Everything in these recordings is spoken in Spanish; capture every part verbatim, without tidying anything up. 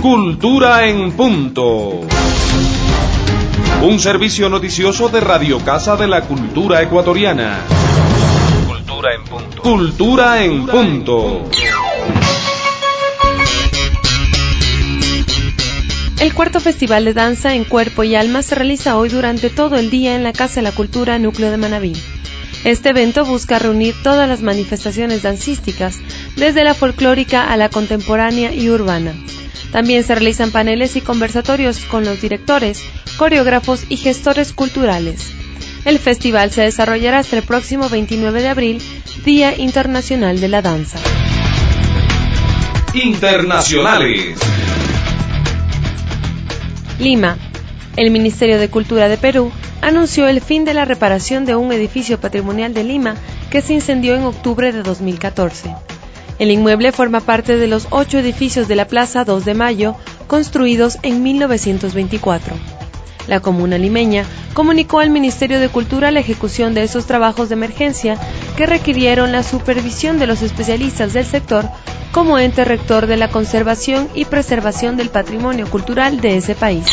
Cultura en Punto. Un servicio noticioso de Radio Casa de la Cultura Ecuatoriana. Cultura en Punto. Cultura en Punto. El cuarto Festival de Danza en Cuerpo y Alma se realiza hoy durante todo el día en la Casa de la Cultura Núcleo de Manabí. Este evento busca reunir todas las manifestaciones dancísticas, desde la folclórica a la contemporánea y urbana. También se realizan paneles y conversatorios con los directores, coreógrafos y gestores culturales. El festival se desarrollará hasta el próximo veintinueve de abril, Día Internacional de la Danza. Internacionales. Lima. El Ministerio de Cultura de Perú anunció el fin de la reparación de un edificio patrimonial de Lima que se incendió en octubre de dos mil catorce. El inmueble forma parte de los ocho edificios de la Plaza dos de Mayo, construidos en mil novecientos veinticuatro. La comuna limeña comunicó al Ministerio de Cultura la ejecución de esos trabajos de emergencia que requirieron la supervisión de los especialistas del sector como ente rector de la conservación y preservación del patrimonio cultural de ese país.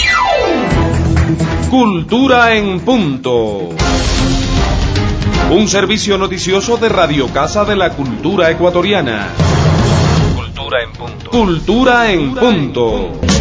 Cultura en Punto. Un servicio noticioso de Radio Casa de la Cultura Ecuatoriana. Cultura en Punto. Cultura en Punto.